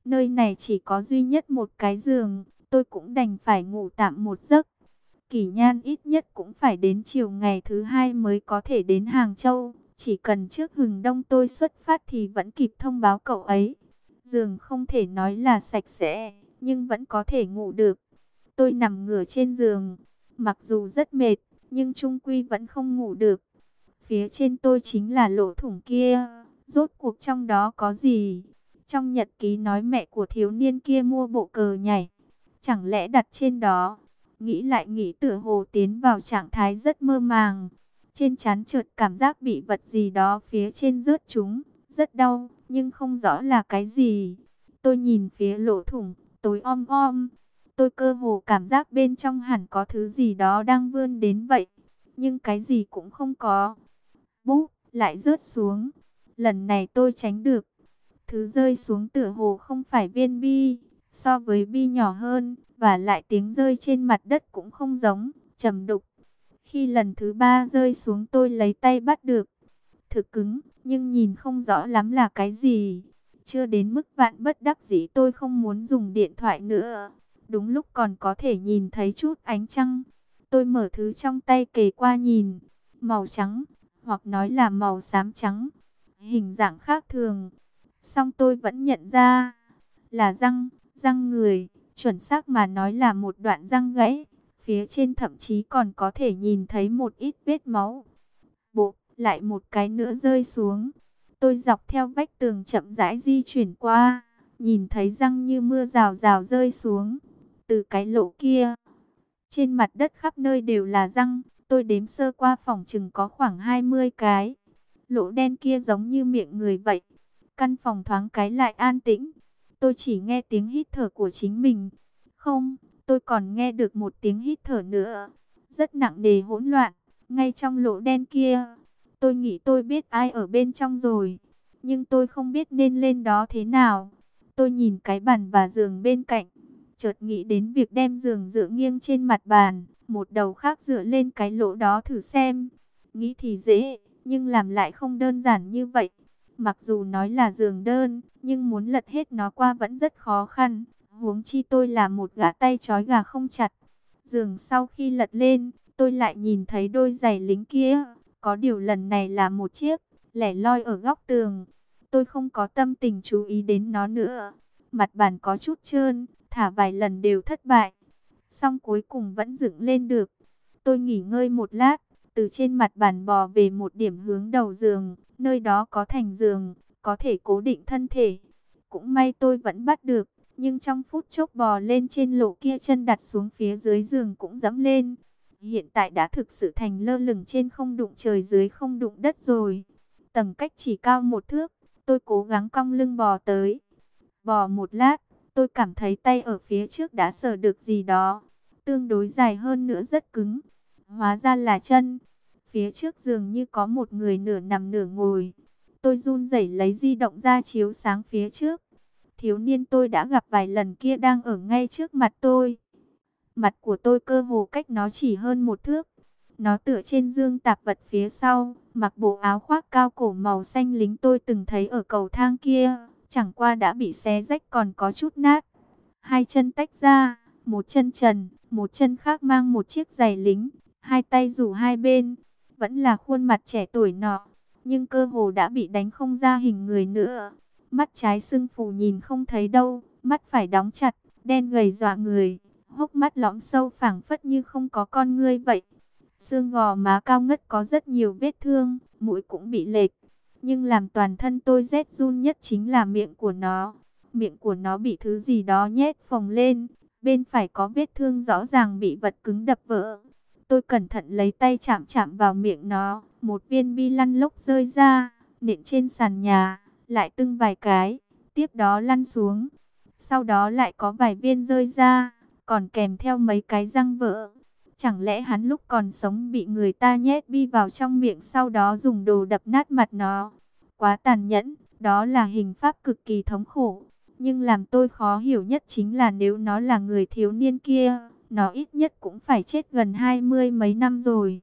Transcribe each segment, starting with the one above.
Nơi này chỉ có duy nhất một cái giường, tôi cũng đành phải ngủ tạm một giấc. Kỷ Nhan ít nhất cũng phải đến chiều ngày thứ hai mới có thể đến Hàng Châu. Chỉ cần trước hừng đông tôi xuất phát thì vẫn kịp thông báo cậu ấy. Giường không thể nói là sạch sẽ, nhưng vẫn có thể ngủ được. Tôi nằm ngửa trên giường, mặc dù rất mệt, nhưng chung quy vẫn không ngủ được. Phía trên tôi chính là lỗ thủng kia, rốt cuộc trong đó có gì? Trong nhật ký nói mẹ của thiếu niên kia mua bộ cờ nhảy, chẳng lẽ đặt trên đó? Nghĩ lại nghĩ tựa hồ tiến vào trạng thái rất mơ màng. Trên trán chợt cảm giác bị vật gì đó phía trên rớt trúng, rất đau, nhưng không rõ là cái gì. Tôi nhìn phía lỗ thủng, tối om om. Tôi cơ hồ cảm giác bên trong hẳn có thứ gì đó đang vươn đến vậy. Nhưng cái gì cũng không có. Búp, lại rớt xuống. Lần này tôi tránh được. Thứ rơi xuống tựa hồ không phải viên bi, so với bi nhỏ hơn, và lại tiếng rơi trên mặt đất cũng không giống, trầm đục. Khi lần thứ ba rơi xuống tôi lấy tay bắt được. Thực cứng, nhưng nhìn không rõ lắm là cái gì. Chưa đến mức vạn bất đắc dĩ tôi không muốn dùng điện thoại nữa. Đúng lúc còn có thể nhìn thấy chút ánh trăng. Tôi mở thứ trong tay kề qua nhìn. Màu trắng, hoặc nói là màu xám trắng. Hình dạng khác thường. Song tôi vẫn nhận ra là răng người. Chuẩn xác mà nói là một đoạn răng gãy. Phía trên thậm chí còn có thể nhìn thấy một ít vết máu. Bộ, lại một cái nữa rơi xuống. Tôi dọc theo vách tường chậm rãi di chuyển qua. Nhìn thấy răng như mưa rào rào rơi xuống. Từ cái lỗ kia. Trên mặt đất khắp nơi đều là răng. Tôi đếm sơ qua phòng chừng có khoảng 20 cái. Lỗ đen kia giống như miệng người vậy. Căn phòng thoáng cái lại an tĩnh. Tôi chỉ nghe tiếng hít thở của chính mình. Không, tôi còn nghe được một tiếng hít thở nữa. Rất nặng nề hỗn loạn. Ngay trong lỗ đen kia. Tôi nghĩ tôi biết ai ở bên trong rồi. Nhưng tôi không biết nên lên đó thế nào. Tôi nhìn cái bàn và giường bên cạnh. Chợt nghĩ đến việc đem giường dựa nghiêng trên mặt bàn. Một đầu khác dựa lên cái lỗ đó thử xem. Nghĩ thì dễ, nhưng làm lại không đơn giản như vậy. Mặc dù nói là giường đơn, nhưng muốn lật hết nó qua vẫn rất khó khăn. Huống chi tôi là một gã tay trói gà không chặt. Giường sau khi lật lên, tôi lại nhìn thấy đôi giày lính kia. Có điều lần này là một chiếc, lẻ loi ở góc tường. Tôi không có tâm tình chú ý đến nó nữa. Mặt bàn có chút trơn, thả vài lần đều thất bại. Xong cuối cùng vẫn dựng lên được. Tôi nghỉ ngơi một lát, từ trên mặt bàn bò về một điểm hướng đầu giường. Nơi đó có thành giường, có thể cố định thân thể. Cũng may tôi vẫn bắt được. Nhưng trong phút chốc bò lên trên lỗ kia, chân đặt xuống phía dưới giường cũng dẫm lên. Hiện tại đã thực sự thành lơ lửng trên không đụng trời dưới không đụng đất rồi. Tầng cách chỉ cao 1 thước, tôi cố gắng cong lưng bò tới. Bò một lát, tôi cảm thấy tay ở phía trước đã sờ được gì đó. Tương đối dài hơn nữa, rất cứng. Hóa ra là chân. Phía trước giường như có một người nửa nằm nửa ngồi. Tôi run rẩy lấy di động ra chiếu sáng phía trước. Thiếu niên tôi đã gặp vài lần kia đang ở ngay trước mặt tôi. Mặt của tôi cơ hồ cách nó chỉ hơn 1 thước. Nó tựa trên dương tạp vật phía sau, mặc bộ áo khoác cao cổ màu xanh lính tôi từng thấy ở cầu thang kia. Chẳng qua đã bị xé rách còn có chút nát. Hai chân tách ra, một chân trần, một chân khác mang một chiếc giày lính. Hai tay rủ hai bên, vẫn là khuôn mặt trẻ tuổi nọ. Nhưng cơ hồ đã bị đánh không ra hình người nữa. Mắt trái sưng phù nhìn không thấy đâu, mắt phải đóng chặt, đen gầy dọa người. Hốc mắt lõm sâu phảng phất như không có con ngươi vậy. Xương gò má cao ngất có rất nhiều vết thương, mũi cũng bị lệch. Nhưng làm toàn thân tôi rét run nhất chính là miệng của nó. Miệng của nó bị thứ gì đó nhét phồng lên. Bên phải có vết thương rõ ràng bị vật cứng đập vỡ. Tôi cẩn thận lấy tay chạm chạm vào miệng nó. Một viên bi lăn lốc rơi ra, nện trên sàn nhà, lại tưng vài cái, tiếp đó lăn xuống. Sau đó lại có vài viên rơi ra, còn kèm theo mấy cái răng vỡ. Chẳng lẽ hắn lúc còn sống bị người ta nhét bi vào trong miệng, sau đó dùng đồ đập nát mặt nó? Quá tàn nhẫn, đó là hình pháp cực kỳ thống khổ. Nhưng làm tôi khó hiểu nhất chính là nếu nó là người thiếu niên kia, nó ít nhất cũng phải chết gần 20 mấy năm rồi.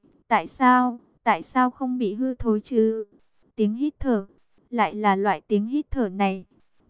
Tại sao không bị hư thối chứ? Tiếng hít thở, lại là loại tiếng hít thở này.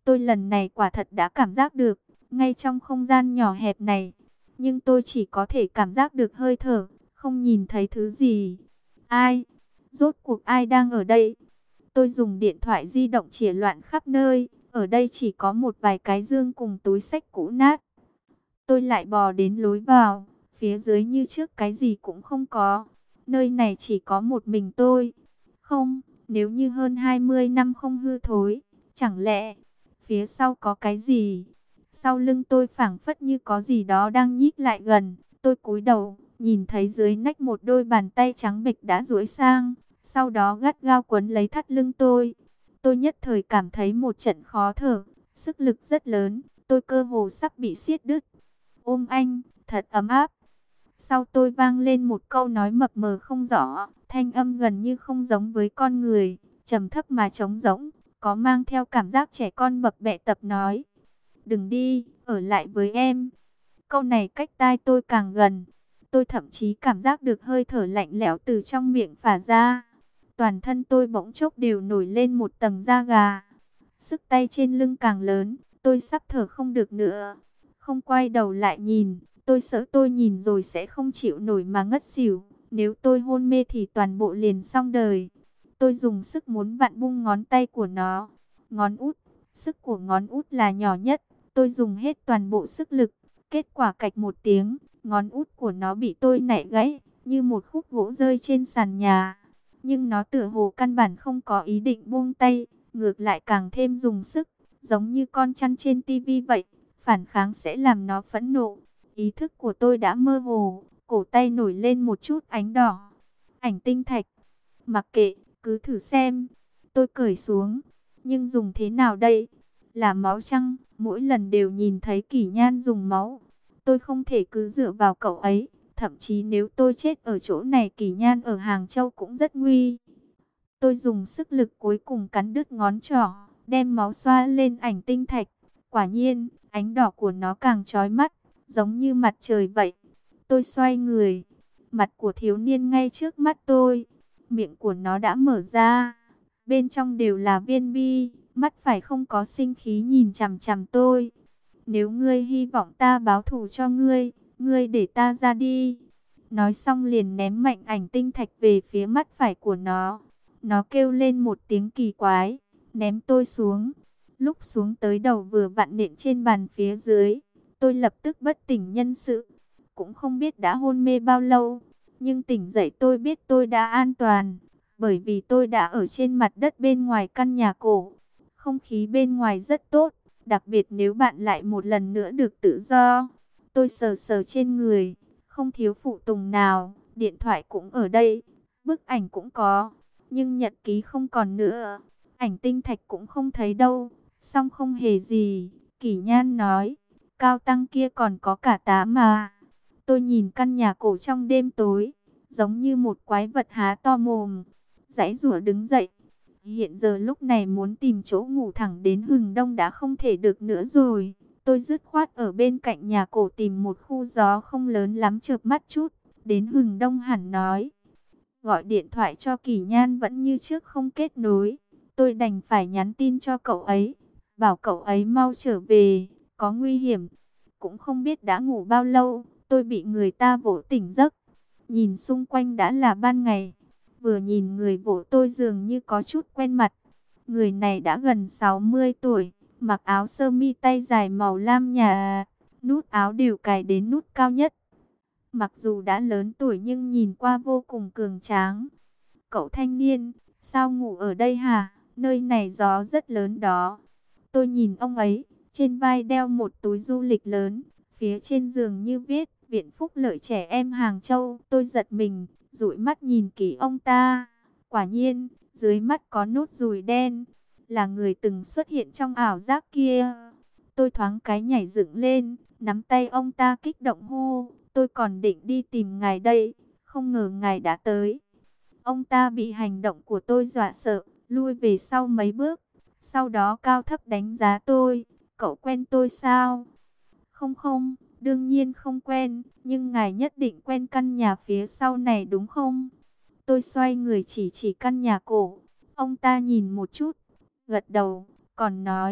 Tôi lần này quả thật đã cảm giác được, ngay trong không gian nhỏ hẹp này, nhưng tôi chỉ có thể cảm giác được hơi thở, không nhìn thấy thứ gì. Ai? Rốt cuộc ai đang ở đây? Tôi dùng điện thoại di động chĩa loạn khắp nơi, ở đây chỉ có một vài cái dương cùng túi xách cũ nát. Tôi lại bò đến lối vào, phía dưới như trước cái gì cũng không có. Nơi này chỉ có một mình tôi. Không, nếu như hơn 20 năm không hư thối, chẳng lẽ phía sau có cái gì? Sau lưng tôi phảng phất như có gì đó đang nhích lại gần. Tôi cúi đầu, nhìn thấy dưới nách một đôi bàn tay trắng bệch đã duỗi sang, sau đó gắt gao quấn lấy thắt lưng tôi. Tôi nhất thời cảm thấy một trận khó thở, sức lực rất lớn, tôi cơ hồ sắp bị siết đứt. Ôm anh, thật ấm áp. Sau tôi vang lên một câu nói mập mờ không rõ, thanh âm gần như không giống với con người, trầm thấp mà trống rỗng, có mang theo cảm giác trẻ con bập bẹ tập nói. Đừng đi, ở lại với em. Câu này cách tai tôi càng gần, tôi thậm chí cảm giác được hơi thở lạnh lẽo từ trong miệng phả ra. Toàn thân tôi bỗng chốc đều nổi lên một tầng da gà. Sức tay trên lưng càng lớn, tôi sắp thở không được nữa. Không quay đầu lại nhìn, tôi sợ tôi nhìn rồi sẽ không chịu nổi mà ngất xỉu. Nếu tôi hôn mê thì toàn bộ liền xong đời. Tôi dùng sức muốn vặn bung ngón tay của nó. Ngón út, sức của ngón út là nhỏ nhất. Tôi dùng hết toàn bộ sức lực. Kết quả cạch một tiếng, ngón út của nó bị tôi nạy gãy, như một khúc gỗ rơi trên sàn nhà. Nhưng nó tựa hồ căn bản không có ý định buông tay, ngược lại càng thêm dùng sức, giống như con chăn trên tivi vậy. Phản kháng sẽ làm nó phẫn nộ. Ý thức của tôi đã mơ hồ, cổ tay nổi lên một chút ánh đỏ. Ảnh tinh thạch. Mặc kệ, cứ thử xem. Tôi cởi xuống. Nhưng dùng thế nào đây? Là máu chăng? Mỗi lần đều nhìn thấy Kỷ Nhan dùng máu. Tôi không thể cứ dựa vào cậu ấy. Thậm chí nếu tôi chết ở chỗ này, Kỷ Nhan ở Hàng Châu cũng rất nguy. Tôi dùng sức lực cuối cùng cắn đứt ngón trỏ, đem máu xoa lên ảnh tinh thạch. Quả nhiên, ánh đỏ của nó càng chói mắt, giống như mặt trời vậy. Tôi xoay người, mặt của thiếu niên ngay trước mắt tôi. Miệng của nó đã mở ra, bên trong đều là viên bi, mắt phải không có sinh khí nhìn chằm chằm tôi. Nếu ngươi hy vọng ta báo thù cho ngươi, ngươi để ta ra đi. Nói xong liền ném mạnh ảnh tinh thạch về phía mắt phải của nó. Nó kêu lên một tiếng kỳ quái, ném tôi xuống. Lúc xuống tới đầu vừa vặn nện trên bàn phía dưới, tôi lập tức bất tỉnh nhân sự. Cũng không biết đã hôn mê bao lâu, nhưng tỉnh dậy tôi biết tôi đã an toàn, bởi vì tôi đã ở trên mặt đất bên ngoài căn nhà cổ. Không khí bên ngoài rất tốt, đặc biệt nếu bạn lại một lần nữa được tự do. Tôi sờ sờ trên người, không thiếu phụ tùng nào, điện thoại cũng ở đây, bức ảnh cũng có, nhưng nhật ký không còn nữa, ảnh tinh thạch cũng không thấy đâu. Xong không hề gì, Kỷ Nhan nói, Cao Tăng kia còn có cả tá mà. Tôi nhìn căn nhà cổ trong đêm tối, giống như một quái vật há to mồm, giãy giụa đứng dậy. Hiện giờ lúc này muốn tìm chỗ ngủ thẳng đến hừng đông đã không thể được nữa rồi. Tôi dứt khoát ở bên cạnh nhà cổ tìm một khu gió không lớn lắm chợp mắt chút, đến hừng đông hẳn nói. Gọi điện thoại cho Kỷ Nhan vẫn như trước không kết nối. Tôi đành phải nhắn tin cho cậu ấy, bảo cậu ấy mau trở về, có nguy hiểm. Cũng không biết đã ngủ bao lâu, tôi bị người ta vỗ tỉnh giấc. Nhìn xung quanh đã là ban ngày. Vừa nhìn người vỗ tôi dường như có chút quen mặt. Người này đã gần 60 tuổi, mặc áo sơ mi tay dài màu lam nhà, nút áo đều cài đến nút cao nhất. Mặc dù đã lớn tuổi nhưng nhìn qua vô cùng cường tráng. Cậu thanh niên, sao ngủ ở đây hả? Nơi này gió rất lớn đó. Tôi nhìn ông ấy, trên vai đeo một túi du lịch lớn, phía trên giường như viết Viện Phúc Lợi Trẻ Em Hàng Châu. Tôi giật mình, dụi mắt nhìn kỹ ông ta. Quả nhiên, dưới mắt có nốt ruồi đen, là người từng xuất hiện trong ảo giác kia. Tôi thoáng cái nhảy dựng lên, nắm tay ông ta kích động hô, tôi còn định đi tìm ngài đây, không ngờ ngài đã tới. Ông ta bị hành động của tôi dọa sợ, lui về sau mấy bước, sau đó cao thấp đánh giá tôi. Cậu quen tôi sao? Không không, đương nhiên không quen, nhưng ngài nhất định quen căn nhà phía sau này đúng không? Tôi xoay người chỉ căn nhà cổ. Ông ta nhìn một chút, gật đầu, còn nói,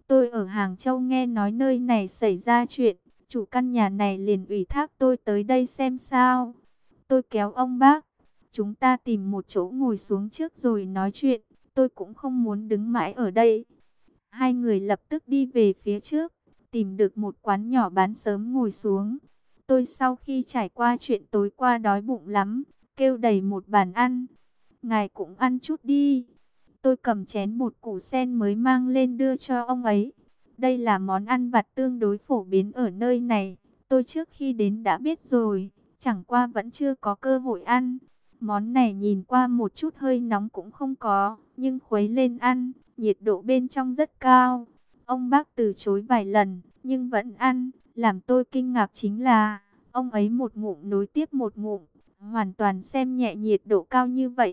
Tôi ở Hàng Châu nghe nói nơi này xảy ra chuyện, chủ căn nhà này liền ủy thác tôi tới đây xem sao. Tôi kéo ông bác, chúng ta tìm một chỗ ngồi xuống trước rồi nói chuyện, tôi cũng không muốn đứng mãi ở đây. Hai người lập tức đi về phía trước, tìm được một quán nhỏ bán sớm ngồi xuống. Tôi sau khi trải qua chuyện tối qua đói bụng lắm, kêu đầy một bàn ăn. Ngài cũng ăn chút đi. Tôi cầm chén bột củ sen mới mang lên đưa cho ông ấy. Đây là món ăn vặt tương đối phổ biến ở nơi này. Tôi trước khi đến đã biết rồi, chẳng qua vẫn chưa có cơ hội ăn. Món này nhìn qua một chút hơi nóng cũng không có, nhưng khuấy lên ăn, nhiệt độ bên trong rất cao. Ông bác từ chối vài lần, nhưng vẫn ăn. Làm tôi kinh ngạc chính là, ông ấy một ngụm nối tiếp một ngụm, hoàn toàn xem nhẹ nhiệt độ cao như vậy.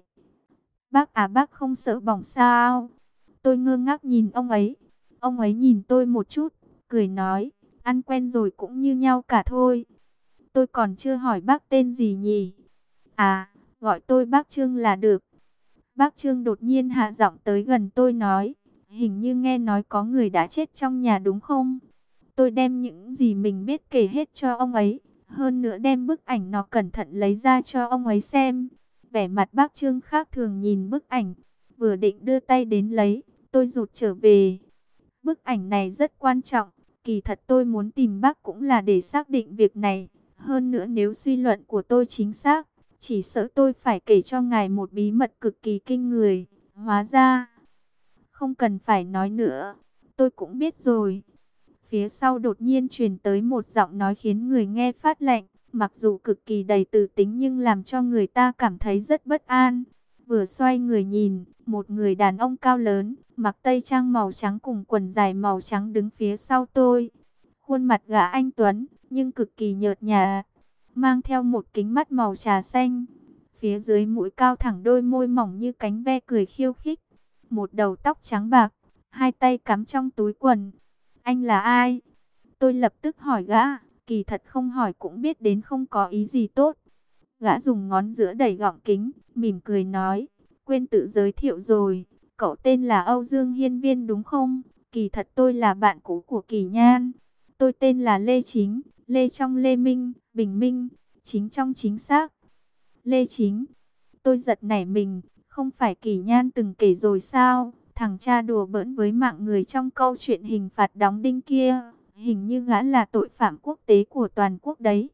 Bác à, bác không sợ bỏng sao? Tôi ngơ ngác nhìn ông ấy. Ông ấy nhìn tôi một chút, cười nói, ăn quen rồi cũng như nhau cả thôi. Tôi còn chưa hỏi bác tên gì nhỉ? À, gọi tôi bác Trương là được. Bác Trương đột nhiên hạ giọng tới gần tôi nói, hình như nghe nói có người đã chết trong nhà đúng không? Tôi đem những gì mình biết kể hết cho ông ấy, hơn nữa đem bức ảnh nó cẩn thận lấy ra cho ông ấy xem. Vẻ mặt bác Trương khác thường nhìn bức ảnh, vừa định đưa tay đến lấy, tôi rụt trở về. Bức ảnh này rất quan trọng, kỳ thật tôi muốn tìm bác cũng là để xác định việc này. Hơn nữa nếu suy luận của tôi chính xác, chỉ sợ tôi phải kể cho ngài một bí mật cực kỳ kinh người. Hóa ra, không cần phải nói nữa, tôi cũng biết rồi. Phía sau đột nhiên truyền tới một giọng nói khiến người nghe phát lạnh, mặc dù cực kỳ đầy từ tính nhưng làm cho người ta cảm thấy rất bất an. Vừa xoay người nhìn, một người đàn ông cao lớn, mặc tây trang màu trắng cùng quần dài màu trắng đứng phía sau tôi. Khuôn mặt gã anh tuấn, nhưng cực kỳ nhợt nhạt, mang theo một kính mắt màu trà xanh. Phía dưới mũi cao thẳng, đôi môi mỏng như cánh ve cười khiêu khích. Một đầu tóc trắng bạc, hai tay cắm trong túi quần. Anh là ai? Tôi lập tức hỏi gã, kỳ thật không hỏi cũng biết đến không có ý gì tốt. Gã dùng ngón giữa đẩy gọng kính, mỉm cười nói, quên tự giới thiệu rồi, cậu tên là Âu Dương Hiên Viên đúng không? Kỳ thật tôi là bạn cũ của Kỳ Nhan. Tôi tên là Lê Chính, Lê trong Lê Minh, Bình Minh, Chính trong chính xác. Lê Chính, tôi giật nảy mình, không phải Kỳ Nhan từng kể rồi sao? Thằng cha đùa bỡn với mạng người trong câu chuyện hình phạt đóng đinh kia, hình như gã là tội phạm quốc tế của toàn quốc đấy.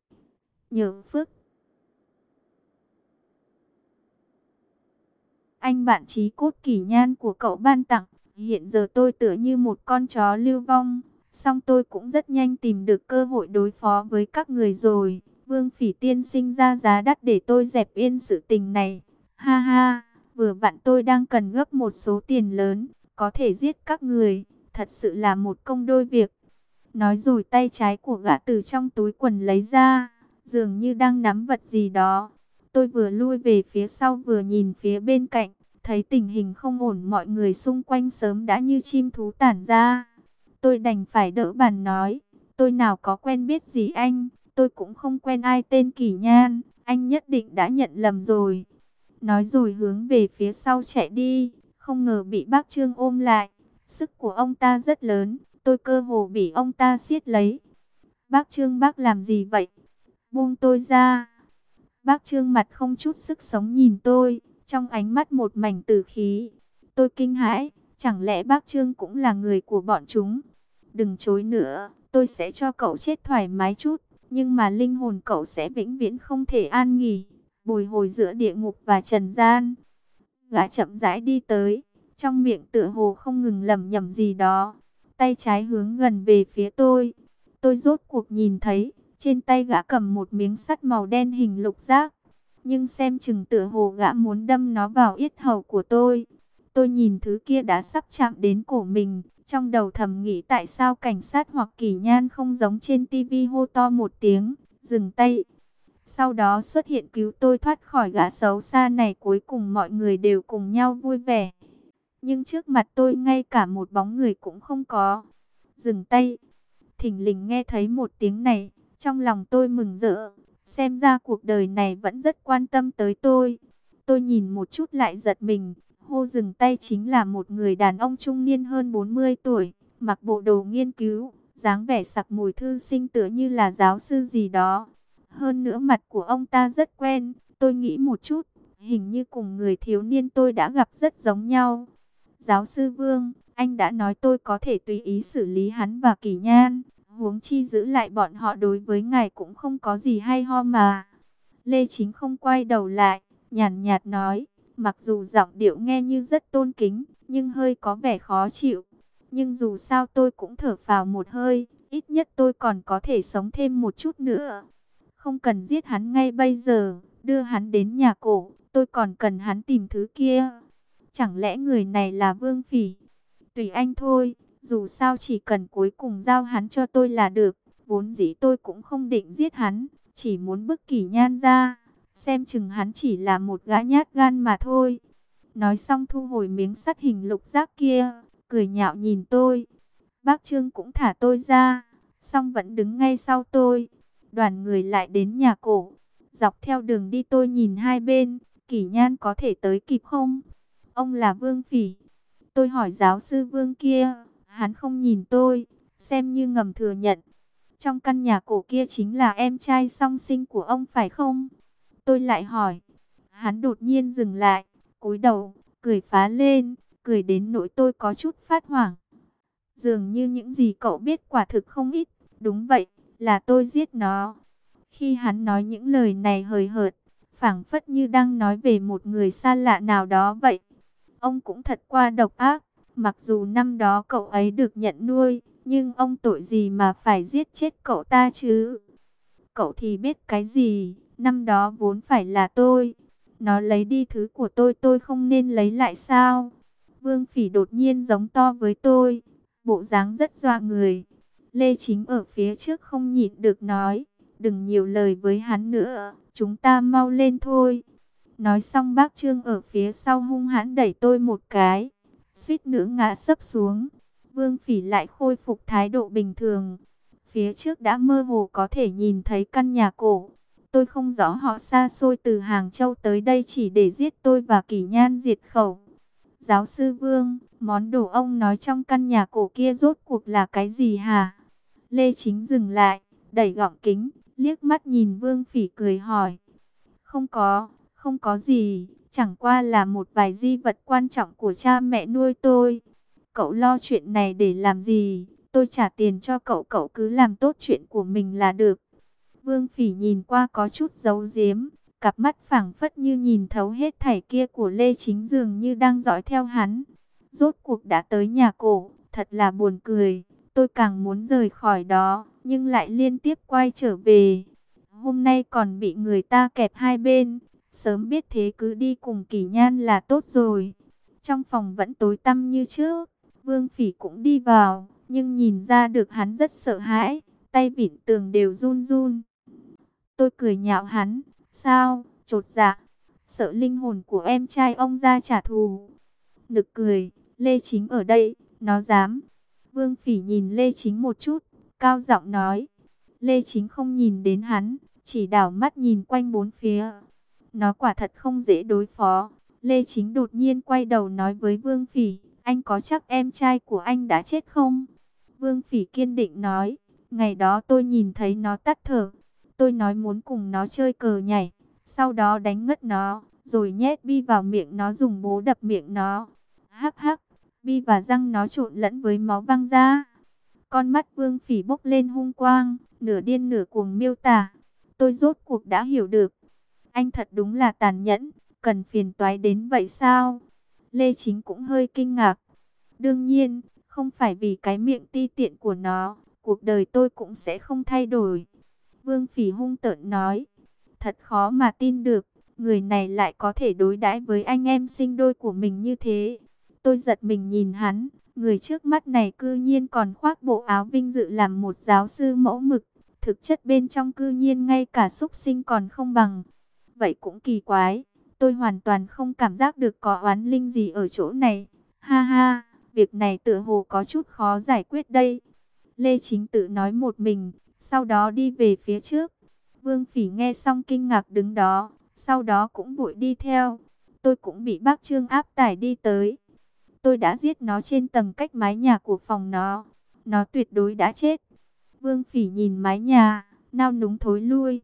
Nhớ phước. Anh bạn chí cốt Kỳ Nhan của cậu ban tặng, hiện giờ tôi tựa như một con chó lưu vong, song tôi cũng rất nhanh tìm được cơ hội đối phó với các người rồi. Vương Phỉ tiên sinh ra giá đắt để tôi dẹp yên sự tình này. Ha ha, vừa vặn tôi đang cần gấp một số tiền lớn, có thể giết các người, thật sự là một công đôi việc. Nói rồi tay trái của gã từ trong túi quần lấy ra, dường như đang nắm vật gì đó. Tôi vừa lui về phía sau vừa nhìn phía bên cạnh, thấy tình hình không ổn, mọi người xung quanh sớm đã như chim thú tản ra. Tôi đành phải đỡ bàn nói, tôi nào có quen biết gì anh, tôi cũng không quen ai tên Kỳ Nhan, anh nhất định đã nhận lầm rồi. Nói rồi hướng về phía sau chạy đi, không ngờ bị bác Trương ôm lại. Sức của ông ta rất lớn, tôi cơ hồ bị ông ta siết lấy. Bác Trương, bác làm gì vậy? Buông tôi ra. Bác Trương mặt không chút sức sống nhìn tôi, trong ánh mắt một mảnh tử khí. Tôi kinh hãi, chẳng lẽ bác Trương cũng là người của bọn chúng? Đừng chối nữa, tôi sẽ cho cậu chết thoải mái chút, nhưng mà linh hồn cậu sẽ vĩnh viễn không thể an nghỉ, bồi hồi giữa địa ngục và trần gian. Gã chậm rãi đi tới, trong miệng tựa hồ không ngừng lẩm nhẩm gì đó, tay trái hướng gần về phía tôi. Tôi rốt cuộc nhìn thấy, trên tay gã cầm một miếng sắt màu đen hình lục giác, nhưng xem chừng tựa hồ gã muốn đâm nó vào yết hầu của tôi. Tôi nhìn thứ kia đã sắp chạm đến cổ mình, trong đầu thầm nghĩ tại sao cảnh sát hoặc Kỳ Nhan không giống trên tivi hô to một tiếng, dừng tay. Sau đó xuất hiện cứu tôi thoát khỏi gã xấu xa này, cuối cùng mọi người đều cùng nhau vui vẻ. Nhưng trước mặt tôi ngay cả một bóng người cũng không có. Dừng tay. Thình lình nghe thấy một tiếng này, trong lòng tôi mừng rỡ. Xem ra cuộc đời này vẫn rất quan tâm tới tôi. Tôi nhìn một chút lại giật mình. Hô dừng tay chính là một người đàn ông trung niên hơn 40 tuổi. mặc bộ đồ nghiên cứu, dáng vẻ sặc mùi thư sinh tựa như là giáo sư gì đó. Hơn nữa mặt của ông ta rất quen, tôi nghĩ một chút, hình như cùng người thiếu niên tôi đã gặp rất giống nhau. Giáo sư Vương, anh đã nói tôi có thể tùy ý xử lý hắn và Kỷ Nhan, huống chi giữ lại bọn họ đối với ngài cũng không có gì hay ho mà. Lê Chính không quay đầu lại, nhàn nhạt nói, mặc dù giọng điệu nghe như rất tôn kính, nhưng hơi có vẻ khó chịu. Nhưng dù sao tôi cũng thở phào một hơi, ít nhất tôi còn có thể sống thêm một chút nữa. Không cần giết hắn ngay bây giờ, đưa hắn đến nhà cổ, tôi còn cần hắn tìm thứ kia. Chẳng lẽ người này là Vương Phỉ? Tùy anh thôi, dù sao chỉ cần cuối cùng giao hắn cho tôi là được. Vốn dĩ tôi cũng không định giết hắn, chỉ muốn bức Kỷ Nhan ra. Xem chừng hắn chỉ là một gã nhát gan mà thôi. Nói xong thu hồi miếng sắt hình lục giác kia, cười nhạo nhìn tôi. Bác Trương cũng thả tôi ra, song vẫn đứng ngay sau tôi. Đoàn người lại đến nhà cổ. Dọc theo đường đi tôi nhìn hai bên, Kỷ Nhan có thể tới kịp không? Ông là Vương Phỉ. Tôi hỏi giáo sư Vương kia, hắn không nhìn tôi, xem như ngầm thừa nhận. Trong căn nhà cổ kia chính là em trai song sinh của ông phải không? Tôi lại hỏi. Hắn đột nhiên dừng lại, cúi đầu, cười phá lên, cười đến nỗi tôi có chút phát hoảng. Dường như những gì cậu biết quả thực không ít, đúng vậy, là tôi giết nó. Khi hắn nói những lời này hời hợt, phảng phất như đang nói về một người xa lạ nào đó vậy. Ông cũng thật qua độc ác, mặc dù năm đó cậu ấy được nhận nuôi, nhưng ông tội gì mà phải giết chết cậu ta chứ? Cậu thì biết cái gì, năm đó vốn phải là tôi. Nó lấy đi thứ của tôi không nên lấy lại sao? Vương Phỉ đột nhiên giống to với tôi, bộ dáng rất dọa người. Lê Chính ở phía trước không nhịn được nói, đừng nhiều lời với hắn nữa, chúng ta mau lên thôi. Nói xong bác Trương ở phía sau hung hãn đẩy tôi một cái, suýt nữa ngã sấp xuống. Vương Phỉ lại khôi phục thái độ bình thường. Phía trước đã mơ hồ có thể nhìn thấy căn nhà cổ. Tôi không rõ họ xa xôi từ Hàng Châu tới đây chỉ để giết tôi và Kỷ Nhan diệt khẩu. Giáo sư Vương, món đồ ông nói trong căn nhà cổ kia rốt cuộc là cái gì hả? Lê Chính dừng lại, đẩy gọng kính, liếc mắt nhìn Vương Phỉ cười hỏi. Không có gì, chẳng qua là một vài di vật quan trọng của cha mẹ nuôi tôi. Cậu lo chuyện này để làm gì? Tôi trả tiền cho cậu, cậu cứ làm tốt chuyện của mình là được. Vương Phỉ nhìn qua có chút giấu giếm, cặp mắt phảng phất như nhìn thấu hết thảy kia của Lê Chính dường như đang dõi theo hắn. Rốt cuộc đã tới nhà cổ, thật là buồn cười. Tôi càng muốn rời khỏi đó, nhưng lại liên tiếp quay trở về. Hôm nay còn bị người ta kẹp hai bên. Sớm biết thế cứ đi cùng Kỷ Nhan là tốt rồi. Trong phòng vẫn tối tăm như trước. Vương Phỉ cũng đi vào, nhưng nhìn ra được hắn rất sợ hãi. Tay vịn tường đều run run. Tôi cười nhạo hắn. Sao, chột dạ, sợ linh hồn của em trai ông ra trả thù. Nực cười, Lê Chính ở đây, nó dám. Vương Phỉ nhìn Lê Chính một chút, cao giọng nói. Lê Chính không nhìn đến hắn, chỉ đảo mắt nhìn quanh bốn phía. Nó quả thật không dễ đối phó. Lê Chính đột nhiên quay đầu nói với Vương Phỉ, anh có chắc em trai của anh đã chết không? Vương Phỉ kiên định nói, ngày đó tôi nhìn thấy nó tắt thở. Tôi nói muốn cùng nó chơi cờ nhảy, sau đó đánh ngất nó, rồi nhét bi vào miệng nó dùng búa đập miệng nó. Hắc hắc, bi và răng nó trộn lẫn với máu văng ra. Con mắt Vương Phỉ bốc lên hung quang, nửa điên nửa cuồng miêu tả. Tôi rốt cuộc đã hiểu được. Anh thật đúng là tàn nhẫn, cần phiền toái đến vậy sao? Lê Chính cũng hơi kinh ngạc. Đương nhiên, không phải vì cái miệng ti tiện của nó, cuộc đời tôi cũng sẽ không thay đổi. Vương Phỉ hung tợn nói, thật khó mà tin được, người này lại có thể đối đãi với anh em sinh đôi của mình như thế. Tôi giật mình nhìn hắn, người trước mắt này cư nhiên còn khoác bộ áo vinh dự làm một giáo sư mẫu mực, thực chất bên trong cư nhiên ngay cả súc sinh còn không bằng. Vậy cũng kỳ quái, tôi hoàn toàn không cảm giác được có oán linh gì ở chỗ này. Ha ha, việc này tựa hồ có chút khó giải quyết đây. Lê Chính tự nói một mình, sau đó đi về phía trước. Vương Phỉ nghe xong kinh ngạc đứng đó, sau đó cũng vội đi theo. Tôi cũng bị bác Trương áp tải đi tới. Tôi đã giết nó trên tầng cách mái nhà của phòng nó. nó tuyệt đối đã chết. Vương Phỉ nhìn mái nhà, nao núng thối lui.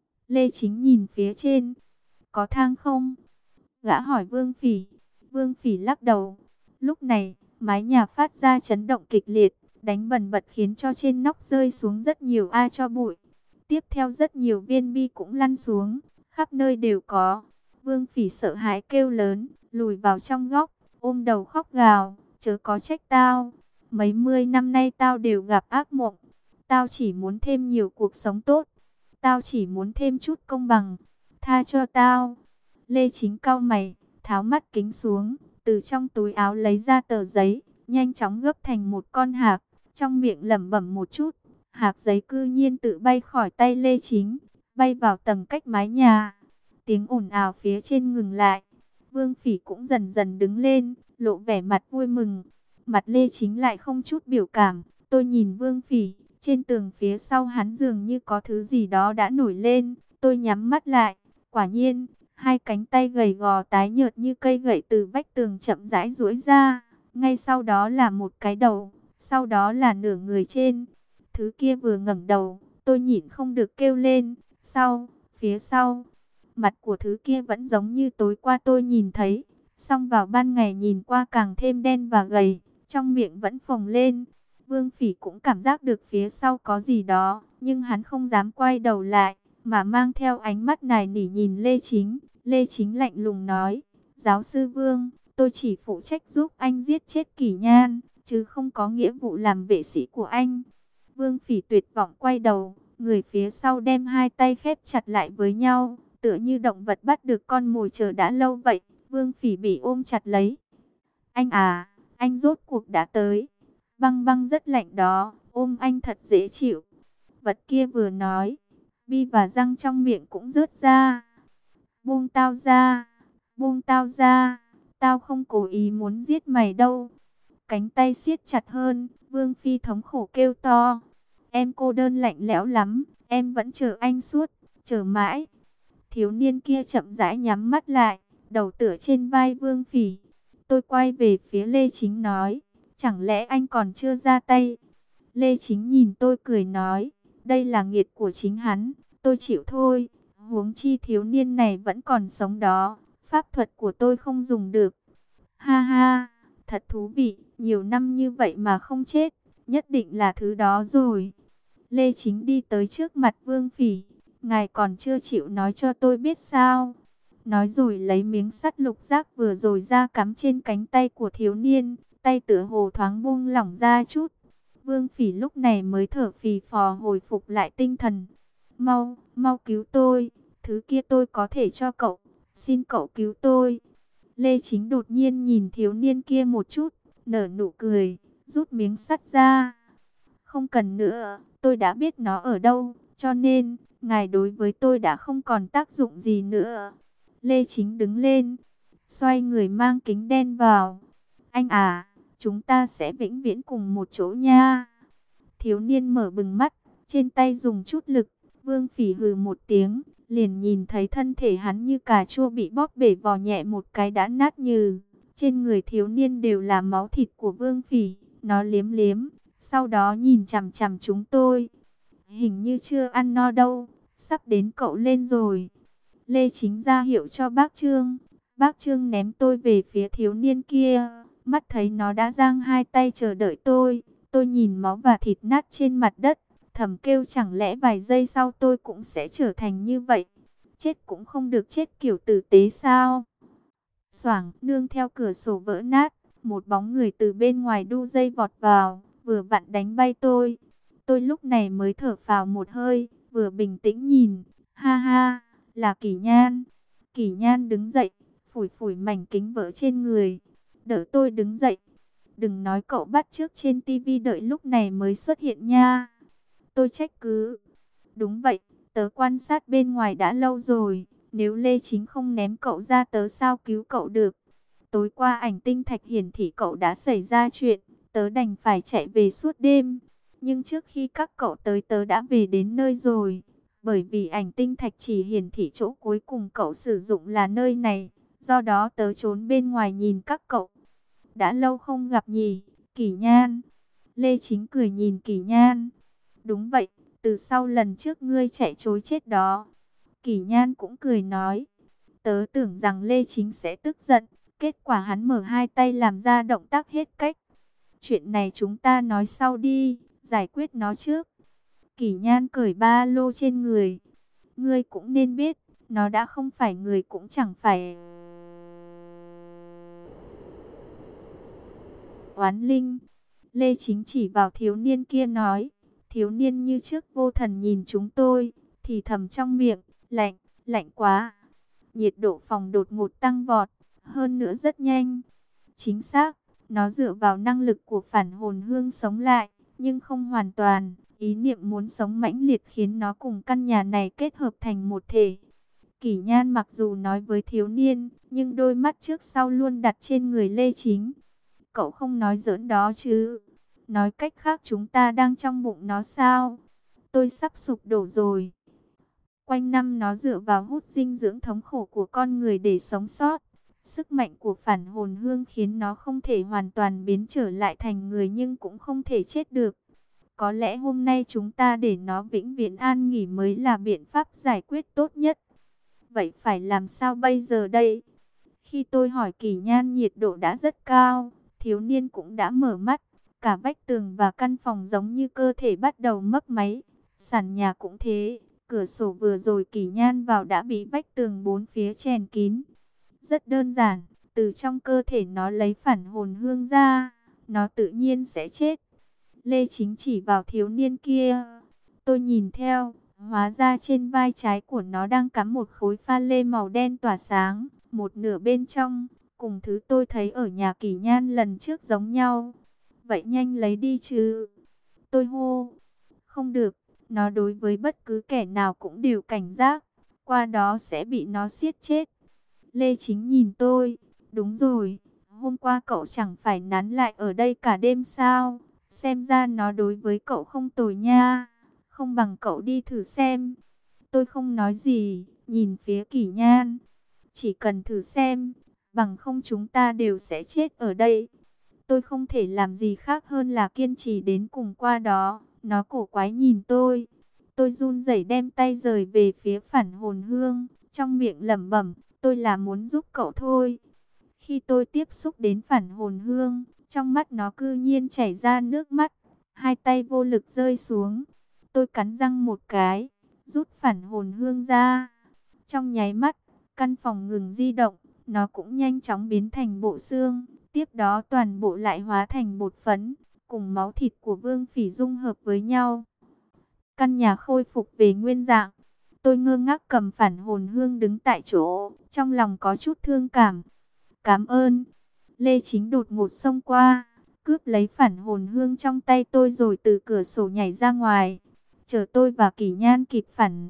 Lê Chính nhìn phía trên, có thang không? Gã hỏi Vương Phỉ. Vương Phỉ lắc đầu. Lúc này, mái nhà phát ra chấn động kịch liệt, đánh bần bật khiến cho trên nóc rơi xuống rất nhiều cho bụi. Tiếp theo rất nhiều viên bi cũng lăn xuống, khắp nơi đều có. Vương Phỉ sợ hãi kêu lớn, lùi vào trong góc, ôm đầu khóc gào, chớ có trách tao. Mấy mươi năm nay tao đều gặp ác mộng. Tao chỉ muốn thêm nhiều cuộc sống tốt. Tao chỉ muốn thêm chút công bằng. Tha cho tao. Lê Chính cau mày, tháo mắt kính xuống, từ trong túi áo lấy ra tờ giấy, nhanh chóng gấp thành một con hạc, trong miệng lẩm bẩm một chút. Hạc giấy cư nhiên tự bay khỏi tay Lê Chính, bay vào tầng cách mái nhà. Tiếng ồn ào phía trên ngừng lại. Vương Phỉ cũng dần dần đứng lên, lộ vẻ mặt vui mừng. Mặt Lê Chính lại không chút biểu cảm. Tôi nhìn Vương Phỉ, trên tường phía sau hắn dường như có thứ gì đó đã nổi lên. Tôi nhắm mắt lại, quả nhiên, hai cánh tay gầy gò tái nhợt như cây gậy từ vách tường chậm rãi duỗi ra. Ngay sau đó là một cái đầu, sau đó là nửa người trên. Thứ kia vừa ngẩng đầu, tôi nhịn không được kêu lên. Phía sau, mặt của thứ kia vẫn giống như tối qua tôi nhìn thấy. Song vào ban ngày nhìn qua càng thêm đen và gầy, trong miệng vẫn phồng lên. Vương Phỉ cũng cảm giác được phía sau có gì đó, nhưng hắn không dám quay đầu lại, mà mang theo ánh mắt nài nỉ nhìn Lê Chính. Lê Chính lạnh lùng nói, giáo sư Vương, tôi chỉ phụ trách giúp anh giết chết Kỷ Nhan, chứ không có nghĩa vụ làm vệ sĩ của anh. Vương Phỉ tuyệt vọng quay đầu, người phía sau đem hai tay khép chặt lại với nhau, tựa như động vật bắt được con mồi chờ đã lâu vậy. Vương Phỉ bị ôm chặt lấy. Anh à, anh rốt cuộc đã tới. Băng băng rất lạnh đó, ôm anh thật dễ chịu. Vật kia vừa nói, bi và răng trong miệng cũng rớt ra. Buông tao ra, buông tao ra, tao không cố ý muốn giết mày đâu. Cánh tay siết chặt hơn, Vương Phi thống khổ kêu to. Em cô đơn lạnh lẽo lắm, em vẫn chờ anh suốt, chờ mãi. Thiếu niên kia chậm rãi nhắm mắt lại, đầu tựa trên vai Vương Phỉ. Tôi quay về phía Lê Chính nói, chẳng lẽ anh còn chưa ra tay? Lê Chính nhìn tôi cười nói, đây là nghiệt của chính hắn, tôi chịu thôi. Huống chi thiếu niên này vẫn còn sống đó, pháp thuật của tôi không dùng được. Ha ha, thật thú vị, nhiều năm như vậy mà không chết, nhất định là thứ đó rồi. Lê Chính đi tới trước mặt Vương Phỉ, ngài còn chưa chịu nói cho tôi biết sao? Nói rồi lấy miếng sắt lục giác vừa rồi ra cắm trên cánh tay của thiếu niên, tay tựa hồ thoáng buông lỏng ra chút. Vương Phỉ lúc này mới thở phì phò hồi phục lại tinh thần. Mau, mau cứu tôi, thứ kia tôi có thể cho cậu, xin cậu cứu tôi. Lê Chính đột nhiên nhìn thiếu niên kia một chút, nở nụ cười, rút miếng sắt ra. Không cần nữa, tôi đã biết nó ở đâu, cho nên, ngài đối với tôi đã không còn tác dụng gì nữa. Lê Chính đứng lên, xoay người mang kính đen vào. Anh à, chúng ta sẽ vĩnh viễn cùng một chỗ nha. Thiếu niên mở bừng mắt, trên tay dùng chút lực. Vương Phỉ hừ một tiếng, liền nhìn thấy thân thể hắn như cà chua bị bóp bể vò nhẹ một cái đã nát nhừ. Trên người thiếu niên đều là máu thịt của Vương Phỉ. Nó liếm liếm, sau đó nhìn chằm chằm chúng tôi. Hình như chưa ăn no đâu, sắp đến cậu lên rồi. Lê Chính ra hiệu cho bác Trương. Bác Trương ném tôi về phía thiếu niên kia. Mắt thấy nó đã giang hai tay chờ đợi tôi. Tôi nhìn máu và thịt nát trên mặt đất, thầm kêu chẳng lẽ vài giây sau tôi cũng sẽ trở thành như vậy. Chết cũng không được chết kiểu tử tế sao. Xoảng, nương theo cửa sổ vỡ nát, một bóng người từ bên ngoài đu dây vọt vào, vừa vặn đánh bay tôi. Tôi lúc này mới thở phào một hơi, vừa bình tĩnh nhìn. Ha ha, là Kỷ Nhan. Kỷ Nhan đứng dậy, phủi phủi mảnh kính vỡ trên người, đỡ tôi đứng dậy. Đừng nói cậu bắt chước trên tivi đợi lúc này mới xuất hiện nha. Tôi trách cứ. Đúng vậy, tớ quan sát bên ngoài đã lâu rồi. Nếu Lê Chính không ném cậu ra tớ sao cứu cậu được. Tối qua ảnh tinh thạch hiển thị cậu đã xảy ra chuyện. Tớ đành phải chạy về suốt đêm. Nhưng trước khi các cậu tới tớ đã về đến nơi rồi. Bởi vì ảnh tinh thạch chỉ hiển thị chỗ cuối cùng cậu sử dụng là nơi này. Do đó tớ trốn bên ngoài nhìn các cậu. Đã lâu không gặp nhỉ, Kỷ Nhan. Lê Chính cười nhìn Kỷ Nhan. Đúng vậy, từ sau lần trước ngươi chạy trối chết đó. Kỷ Nhan cũng cười nói. Tớ tưởng rằng Lê Chính sẽ tức giận. Kết quả hắn mở hai tay làm ra động tác hết cách. Chuyện này chúng ta nói sau đi, giải quyết nó trước. Kỷ Nhan cởi ba lô trên người. Ngươi cũng nên biết, nó đã không phải người cũng chẳng phải oán linh. Lê Chính chỉ vào thiếu niên kia nói. Thiếu niên như trước vô thần nhìn chúng tôi, thì thầm trong miệng, lạnh, lạnh quá. Nhiệt độ phòng đột ngột tăng vọt, hơn nữa rất nhanh. Chính xác, nó dựa vào năng lực của phản hồn hương sống lại, nhưng không hoàn toàn. Ý niệm muốn sống mãnh liệt khiến nó cùng căn nhà này kết hợp thành một thể. Kỷ Nhan mặc dù nói với thiếu niên, nhưng đôi mắt trước sau luôn đặt trên người Lê Chính. Cậu không nói giỡn đó chứ? Nói cách khác chúng ta đang trong bụng nó sao? Tôi sắp sụp đổ rồi. Quanh năm nó dựa vào hút dinh dưỡng thống khổ của con người để sống sót. Sức mạnh của phản hồn hương khiến nó không thể hoàn toàn biến trở lại thành người nhưng cũng không thể chết được. Có lẽ hôm nay chúng ta để nó vĩnh viễn an nghỉ mới là biện pháp giải quyết tốt nhất. Vậy phải làm sao bây giờ đây? Khi tôi hỏi Kỷ Nhan, nhiệt độ đã rất cao, thiếu niên cũng đã mở mắt. Cả vách tường và căn phòng giống như cơ thể bắt đầu mấp máy. Sàn nhà cũng thế, cửa sổ vừa rồi Kỷ Nhan vào đã bị vách tường bốn phía chèn kín. Rất đơn giản, từ trong cơ thể nó lấy phản hồn hương ra, nó tự nhiên sẽ chết. Lê Chính chỉ vào thiếu niên kia. Tôi nhìn theo, hóa ra trên vai trái của nó đang cắm một khối pha lê màu đen tỏa sáng, một nửa bên trong, cùng thứ tôi thấy ở nhà Kỷ Nhan lần trước giống nhau. Vậy nhanh lấy đi chứ. Tôi hô. Không được, nó đối với bất cứ kẻ nào cũng đều cảnh giác, qua đó sẽ bị nó giết chết. Lê Chính nhìn tôi. Đúng rồi, hôm qua cậu chẳng phải nán lại ở đây cả đêm sao? Xem ra nó đối với cậu không tồi nha. Không bằng cậu đi thử xem. Tôi không nói gì, nhìn phía Kỷ Nhan. Chỉ cần thử xem, bằng không chúng ta đều sẽ chết ở đây. Tôi không thể làm gì khác hơn là kiên trì đến cùng, qua đó. Nó cổ quái nhìn tôi. Tôi run rẩy đem tay rời về phía phản hồn hương, trong miệng lẩm bẩm, tôi là muốn giúp cậu thôi. Khi tôi tiếp xúc đến phản hồn hương, trong mắt nó cư nhiên chảy ra nước mắt. Hai tay vô lực rơi xuống. Tôi cắn răng một cái, rút phản hồn hương ra. Trong nháy mắt, căn phòng ngừng di động, nó cũng nhanh chóng biến thành bộ xương. Tiếp đó toàn bộ lại hóa thành bột phấn, cùng máu thịt của Vương Phỉ dung hợp với nhau. Căn nhà khôi phục về nguyên dạng. Tôi ngơ ngác cầm phản hồn hương đứng tại chỗ, trong lòng có chút thương cảm. Cảm ơn. Lê Chính đột ngột xông qua, cướp lấy phản hồn hương trong tay tôi rồi từ cửa sổ nhảy ra ngoài. Chờ tôi và Kỷ Nhan kịp phản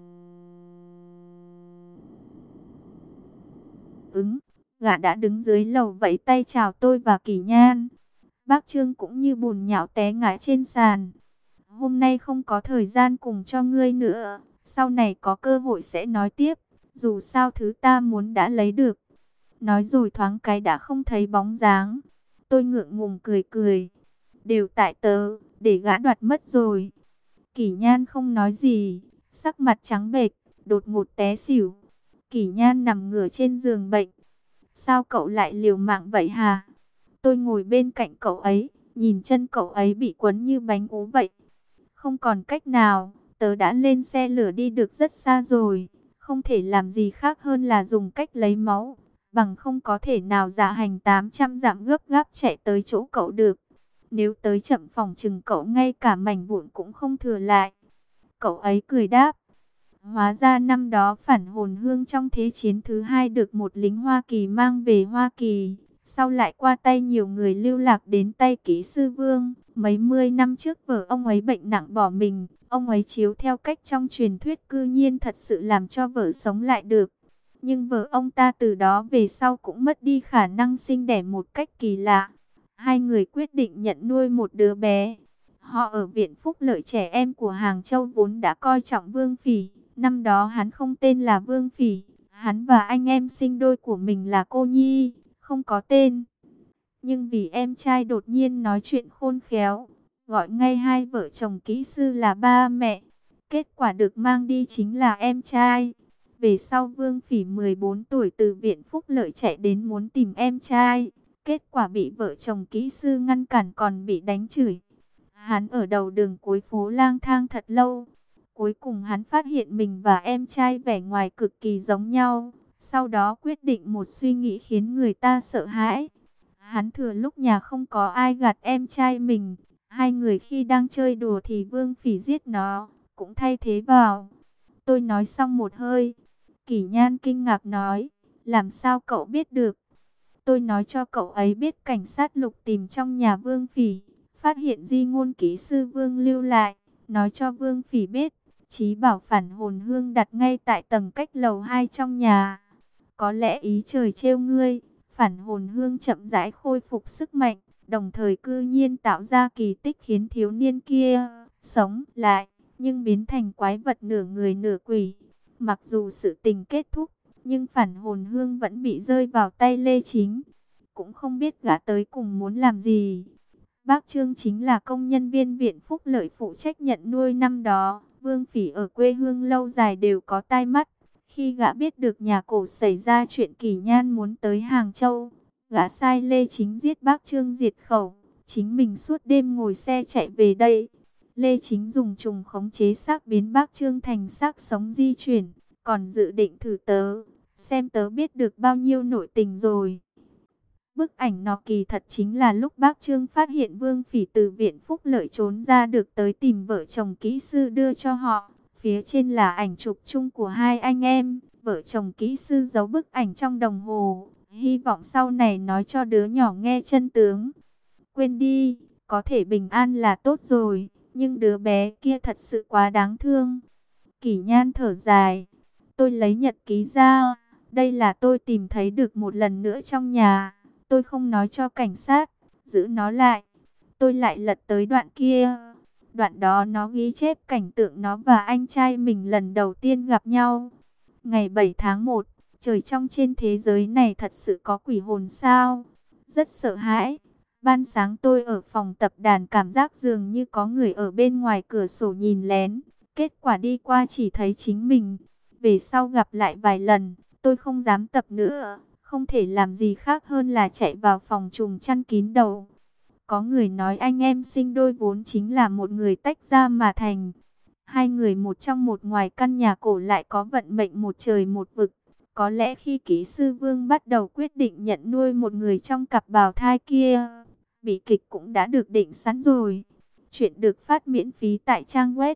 ứng, gã đã đứng dưới lầu vẫy tay chào tôi và Kỷ Nhan. Bác Trương cũng như bùn nhão té ngã trên sàn. Hôm nay không có thời gian cùng cho ngươi nữa, sau này có cơ hội sẽ nói tiếp, dù sao thứ ta muốn đã lấy được. Nói rồi thoáng cái đã không thấy bóng dáng. Tôi ngượng ngùng cười cười. Đều tại tớ, để gã đoạt mất rồi. Kỷ Nhan không nói gì, sắc mặt trắng bệch, đột ngột té xỉu. Kỷ Nhan nằm ngửa trên giường bệnh. Sao cậu lại liều mạng vậy hả? Tôi ngồi bên cạnh cậu ấy, nhìn chân cậu ấy bị quấn như bánh ú vậy. Không còn cách nào, tớ đã lên xe lửa đi được rất xa rồi. Không thể làm gì khác hơn là dùng cách lấy máu. Bằng không có thể nào dạ hành 800 dặm gấp gáp chạy tới chỗ cậu được. Nếu tới chậm phòng chừng cậu ngay cả mảnh vụn cũng không thừa lại. Cậu ấy cười đáp. Hóa ra năm đó phản hồn hương trong Thế chiến thứ hai được một lính Hoa Kỳ mang về Hoa Kỳ. Sau lại qua tay nhiều người lưu lạc đến tay kỹ sư Vương. Mấy mươi năm trước vợ ông ấy bệnh nặng bỏ mình. Ông ấy chiếu theo cách trong truyền thuyết, cư nhiên thật sự làm cho vợ sống lại được. Nhưng vợ ông ta từ đó về sau cũng mất đi khả năng sinh đẻ một cách kỳ lạ. Hai người quyết định nhận nuôi một đứa bé. Họ ở Viện Phúc Lợi Trẻ Em của Hàng Châu vốn đã coi trọng Vương Phỉ. Năm đó hắn không tên là Vương Phỉ. Hắn và anh em sinh đôi của mình là Cô Nhi, không có tên. Nhưng vì em trai đột nhiên nói chuyện khôn khéo, gọi ngay hai vợ chồng kỹ sư là ba mẹ. Kết quả được mang đi chính là em trai. Về sau Vương Phỉ 14 tuổi từ viện Phúc Lợi chạy đến muốn tìm em trai. Kết quả bị vợ chồng kỹ sư ngăn cản còn bị đánh chửi. Hắn ở đầu đường cuối phố lang thang thật lâu. Cuối cùng hắn phát hiện mình và em trai vẻ ngoài cực kỳ giống nhau. Sau đó quyết định một suy nghĩ khiến người ta sợ hãi. Hắn thừa lúc nhà không có ai gạt em trai mình. Hai người khi đang chơi đùa thì Vương Phỉ giết nó, cũng thay thế vào. Tôi nói xong một hơi. Kỷ Nhan kinh ngạc nói, làm sao cậu biết được? Tôi nói cho cậu ấy biết cảnh sát lục tìm trong nhà Vương Phỉ, phát hiện di ngôn kỹ sư Vương lưu lại, nói cho Vương Phỉ biết, Chí bảo phản hồn hương đặt ngay tại tầng cách lầu 2 trong nhà. Có lẽ ý trời trêu ngươi, phản hồn hương chậm rãi khôi phục sức mạnh, đồng thời cư nhiên tạo ra kỳ tích khiến thiếu niên kia sống lại, nhưng biến thành quái vật nửa người nửa quỷ. Mặc dù sự tình kết thúc, nhưng phản hồn hương vẫn bị rơi vào tay Lê Chính. Cũng không biết gã tới cùng muốn làm gì. Bác Trương chính là công nhân viên viện Phúc Lợi phụ trách nhận nuôi năm đó. Vương Phỉ ở quê hương lâu dài đều có tai mắt. Khi gã biết được nhà cổ xảy ra chuyện Kỷ Nhan muốn tới Hàng Châu, gã sai Lê Chính giết bác Trương diệt khẩu. Chính mình suốt đêm ngồi xe chạy về đây. Lê Chính dùng trùng khống chế xác biến bác Trương thành xác sống di chuyển. Còn dự định thử tớ, xem tớ biết được bao nhiêu nội tình rồi. Bức ảnh nó kỳ thật chính là lúc bác Trương phát hiện Vương Phỉ từ viện Phúc Lợi trốn ra được tới tìm vợ chồng kỹ sư đưa cho họ. Phía trên là ảnh chụp chung của hai anh em, vợ chồng kỹ sư giấu bức ảnh trong đồng hồ. Hy vọng sau này nói cho đứa nhỏ nghe chân tướng. Quên đi, có thể bình an là tốt rồi, nhưng đứa bé kia thật sự quá đáng thương. Kỷ Nhan thở dài, tôi lấy nhật ký ra, đây là tôi tìm thấy được một lần nữa trong nhà. Tôi không nói cho cảnh sát, giữ nó lại. Tôi lại lật tới đoạn kia. Đoạn đó nó ghi chép cảnh tượng nó và anh trai mình lần đầu tiên gặp nhau. Ngày 7 tháng 1, trời trong trên thế giới này thật sự có quỷ hồn sao? Rất sợ hãi. Ban sáng tôi ở phòng tập đàn cảm giác dường như có người ở bên ngoài cửa sổ nhìn lén. Kết quả đi qua chỉ thấy chính mình. Về sau gặp lại vài lần, tôi không dám tập nữa. Không thể làm gì khác hơn là chạy vào phòng trùm chăn kín đầu. Có người nói anh em sinh đôi vốn chính là một người tách ra mà thành. Hai người một trong một ngoài căn nhà cổ lại có vận mệnh một trời một vực. Có lẽ khi kỹ sư Vương bắt đầu quyết định nhận nuôi một người trong cặp bào thai kia, bi kịch cũng đã được định sẵn rồi. Chuyện được phát miễn phí tại trang web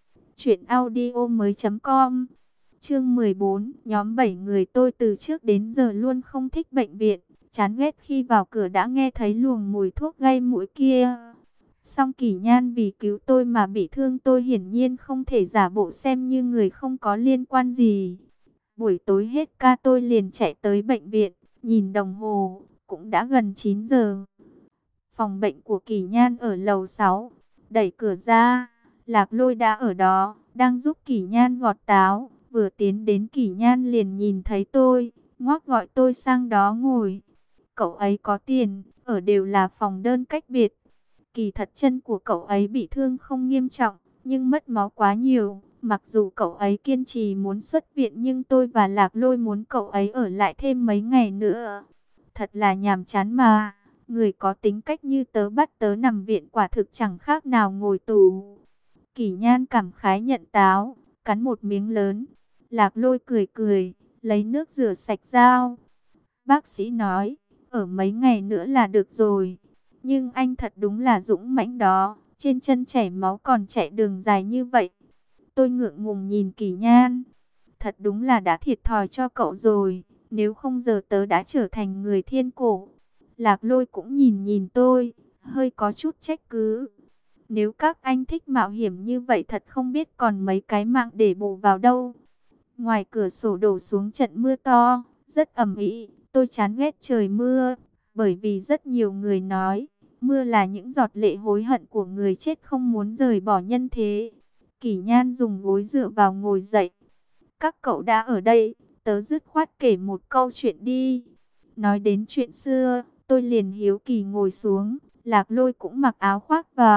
truyệnaudiomoi.com. Chương 14, nhóm 7 người. Tôi từ trước đến giờ luôn không thích bệnh viện, chán ghét khi vào cửa đã nghe thấy luồng mùi thuốc gây mũi kia. Song Kỷ Nhan vì cứu tôi mà bị thương, tôi hiển nhiên không thể giả bộ xem như người không có liên quan gì. Buổi tối hết ca tôi liền chạy tới bệnh viện, nhìn đồng hồ, cũng đã gần 9 giờ. Phòng bệnh của Kỷ Nhan ở lầu 6, đẩy cửa ra, Lạc Lôi đã ở đó, đang giúp Kỷ Nhan gọt táo. Vừa tiến đến Kỷ Nhan liền nhìn thấy tôi, ngoắc gọi tôi sang đó ngồi. Cậu ấy có tiền, ở đều là phòng đơn cách biệt. Kỳ thật chân của cậu ấy bị thương không nghiêm trọng, nhưng mất máu quá nhiều. Mặc dù cậu ấy kiên trì muốn xuất viện, nhưng tôi và Lạc Lôi muốn cậu ấy ở lại thêm mấy ngày nữa. Thật là nhàm chán mà, người có tính cách như tớ bắt tớ nằm viện quả thực chẳng khác nào ngồi tù. Kỷ Nhan cảm khái nhận táo, cắn một miếng lớn. Lạc Lôi cười cười, lấy nước rửa sạch dao. Bác sĩ nói, ở mấy ngày nữa là được rồi. Nhưng anh thật đúng là dũng mãnh đó, trên chân chảy máu còn chạy đường dài như vậy. Tôi ngượng ngùng nhìn Kỷ Nhan. Thật đúng là đã thiệt thòi cho cậu rồi, nếu không giờ tớ đã trở thành người thiên cổ. Lạc Lôi cũng nhìn nhìn tôi, hơi có chút trách cứ. Nếu các anh thích mạo hiểm như vậy thật không biết còn mấy cái mạng để bù vào đâu. Ngoài cửa sổ đổ xuống trận mưa to, rất ầm ĩ. Tôi chán ghét trời mưa, bởi vì rất nhiều người nói, mưa là những giọt lệ hối hận của người chết không muốn rời bỏ nhân thế. Kỷ Nhan dùng gối dựa vào ngồi dậy. Các cậu đã ở đây, tớ dứt khoát kể một câu chuyện đi. Nói đến chuyện xưa, tôi liền hiếu kỳ ngồi xuống. Lạc Lôi cũng mặc áo khoác vào,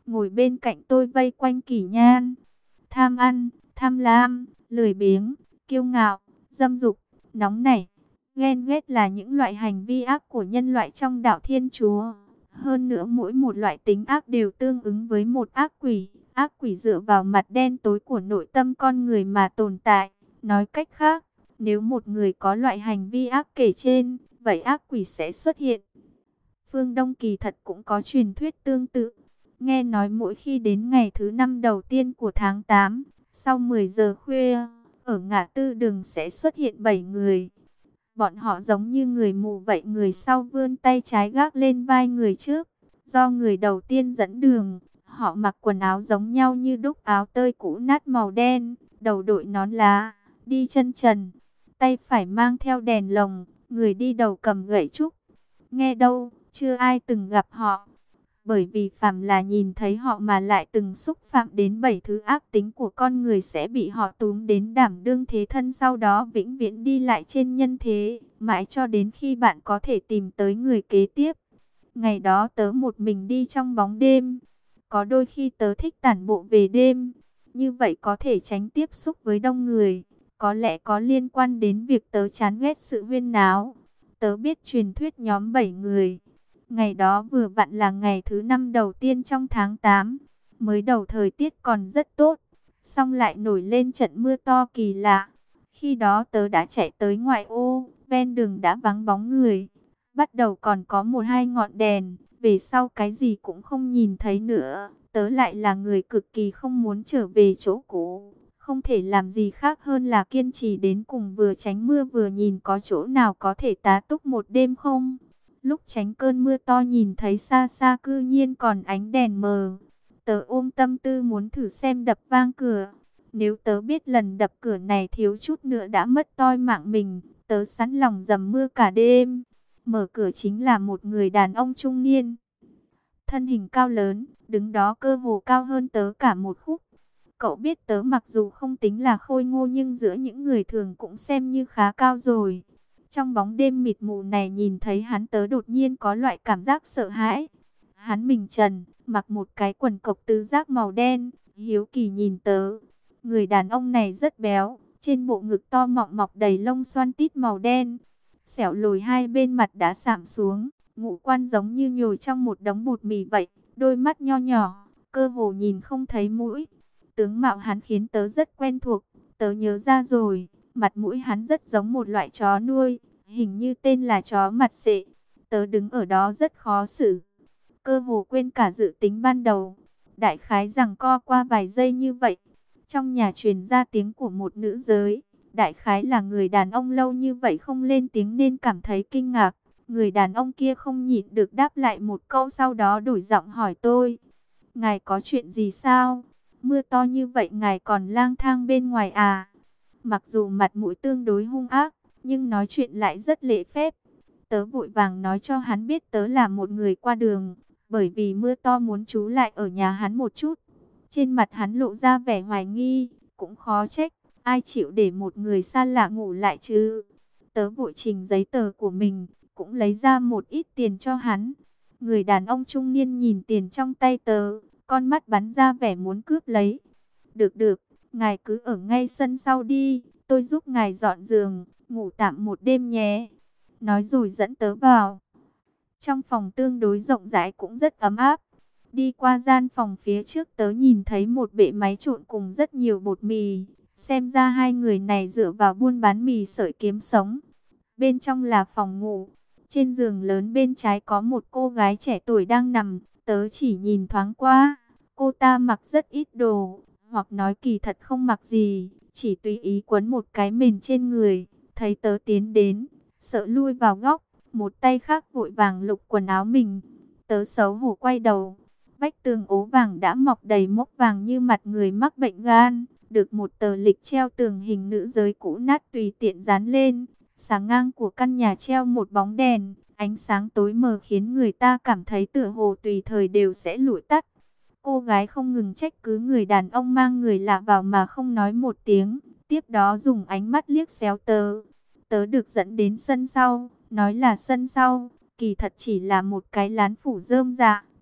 ngồi bên cạnh tôi vây quanh Kỷ Nhan. Tham ăn, tham lam, lười biếng, kiêu ngạo, dâm dục, nóng nảy, ghen ghét là những loại hành vi ác của nhân loại trong đạo Thiên Chúa. Hơn nữa mỗi một loại tính ác đều tương ứng với một ác quỷ. Ác quỷ dựa vào mặt đen tối của nội tâm con người mà tồn tại. Nói cách khác, nếu một người có loại hành vi ác kể trên, vậy ác quỷ sẽ xuất hiện. Phương Đông kỳ thật cũng có truyền thuyết tương tự. Nghe nói mỗi khi đến ngày thứ 5 đầu tiên của tháng 8, sau 10 giờ khuya, ở ngã tư đường sẽ xuất hiện 7 người. Bọn họ giống như người mù vậy, người sau vươn tay trái gác lên vai người trước. Do người đầu tiên dẫn đường, họ mặc quần áo giống nhau như đúc, áo tơi cũ nát màu đen, đầu đội nón lá, đi chân trần, tay phải mang theo đèn lồng, người đi đầu cầm gậy trúc. Nghe đâu, chưa ai từng gặp họ. Bởi vì phàm là nhìn thấy họ mà lại từng xúc phạm đến 7 thứ ác tính của con người sẽ bị họ túm đến đảm đương thế thân, sau đó vĩnh viễn đi lại trên nhân thế, mãi cho đến khi bạn có thể tìm tới người kế tiếp. Ngày đó tớ một mình đi trong bóng đêm. Có đôi khi tớ thích tản bộ về đêm, như vậy có thể tránh tiếp xúc với đông người. Có lẽ có liên quan đến việc tớ chán ghét sự huyên náo. Tớ biết truyền thuyết nhóm 7 người. Ngày đó vừa vặn là ngày thứ 5 đầu tiên trong tháng 8. Mới đầu thời tiết còn rất tốt, xong lại nổi lên trận mưa to kỳ lạ. Khi đó tớ đã chạy tới ngoại ô, ven đường đã vắng bóng người. Bắt đầu còn có một hai ngọn đèn, về sau cái gì cũng không nhìn thấy nữa. Tớ lại là người cực kỳ không muốn trở về chỗ cũ. Không thể làm gì khác hơn là kiên trì đến cùng, vừa tránh mưa vừa nhìn có chỗ nào có thể tá túc một đêm không. Lúc tránh cơn mưa to nhìn thấy xa xa cư nhiên còn ánh đèn mờ. Tớ ôm tâm tư muốn thử xem đập vang cửa. Nếu tớ biết lần đập cửa này thiếu chút nữa đã mất toi mạng mình, tớ sẵn lòng dầm mưa cả đêm. Mở cửa chính là một người đàn ông trung niên. Thân hình cao lớn, đứng đó cơ hồ cao hơn tớ cả một khúc. Cậu biết tớ mặc dù không tính là khôi ngô nhưng giữa những người thường cũng xem như khá cao rồi. Trong bóng đêm mịt mù này nhìn thấy hắn tớ đột nhiên có loại cảm giác sợ hãi. Hắn mình trần, mặc một cái quần cộc tứ giác màu đen, hiếu kỳ nhìn tớ. Người đàn ông này rất béo, trên bộ ngực to mọng mọc đầy lông xoăn tít màu đen. Xẻo lồi hai bên mặt đã sạm xuống, ngũ quan giống như nhồi trong một đống bột mì vậy, đôi mắt nho nhỏ, cơ hồ nhìn không thấy mũi. Tướng mạo hắn khiến tớ rất quen thuộc, tớ nhớ ra rồi, mặt mũi hắn rất giống một loại chó nuôi, hình như tên là chó mặt xệ. Tớ đứng ở đó rất khó xử, cơ hồ quên cả dự tính ban đầu. Đại khái giằng co qua vài giây như vậy, trong nhà truyền ra tiếng của một nữ giới. Đại khái là người đàn ông lâu như vậy không lên tiếng nên cảm thấy kinh ngạc. Người đàn ông kia không nhịn được đáp lại một câu, sau đó đổi giọng hỏi tôi: "Ngài có chuyện gì sao? Mưa to như vậy ngài còn lang thang bên ngoài à?" Mặc dù mặt mũi tương đối hung ác, nhưng nói chuyện lại rất lễ phép. Tớ vội vàng nói cho hắn biết tớ là một người qua đường, bởi vì mưa to muốn trú lại ở nhà hắn một chút. Trên mặt hắn lộ ra vẻ hoài nghi, cũng khó trách, ai chịu để một người xa lạ ngủ lại chứ. Tớ vội trình giấy tờ của mình, cũng lấy ra một ít tiền cho hắn. Người đàn ông trung niên nhìn tiền trong tay tớ, con mắt bắn ra vẻ muốn cướp lấy. Được được, ngài cứ ở ngay sân sau đi, tôi giúp ngài dọn giường, ngủ tạm một đêm nhé. Nói rồi dẫn tớ vào. Trong phòng tương đối rộng rãi cũng rất ấm áp. Đi qua gian phòng phía trước tớ nhìn thấy một bệ máy trộn cùng rất nhiều bột mì. Xem ra hai người này dựa vào buôn bán mì sợi kiếm sống. Bên trong là phòng ngủ. Trên giường lớn bên trái có một cô gái trẻ tuổi đang nằm. Tớ chỉ nhìn thoáng qua. Cô ta mặc rất ít đồ, hoặc nói kỳ thật không mặc gì, chỉ tùy ý quấn một cái mền trên người. Thấy tớ tiến đến, sợ lui vào góc, một tay khác vội vàng lục quần áo mình. Tớ xấu hổ quay đầu. Vách tường ố vàng đã mọc đầy mốc vàng như mặt người mắc bệnh gan. Được một tờ lịch treo tường hình nữ giới cũ nát tùy tiện dán lên. Sáng ngang của căn nhà treo một bóng đèn. Ánh sáng tối mờ khiến người ta cảm thấy tựa hồ tùy thời đều sẽ lụi tắt. Cô gái không ngừng trách cứ người đàn ông mang người lạ vào mà không nói một tiếng. Tiếp đó dùng ánh mắt liếc xéo tớ. Tớ được dẫn đến sân sau. Nói là sân sau, kỳ thật chỉ là một cái lán phủ rơm rạ,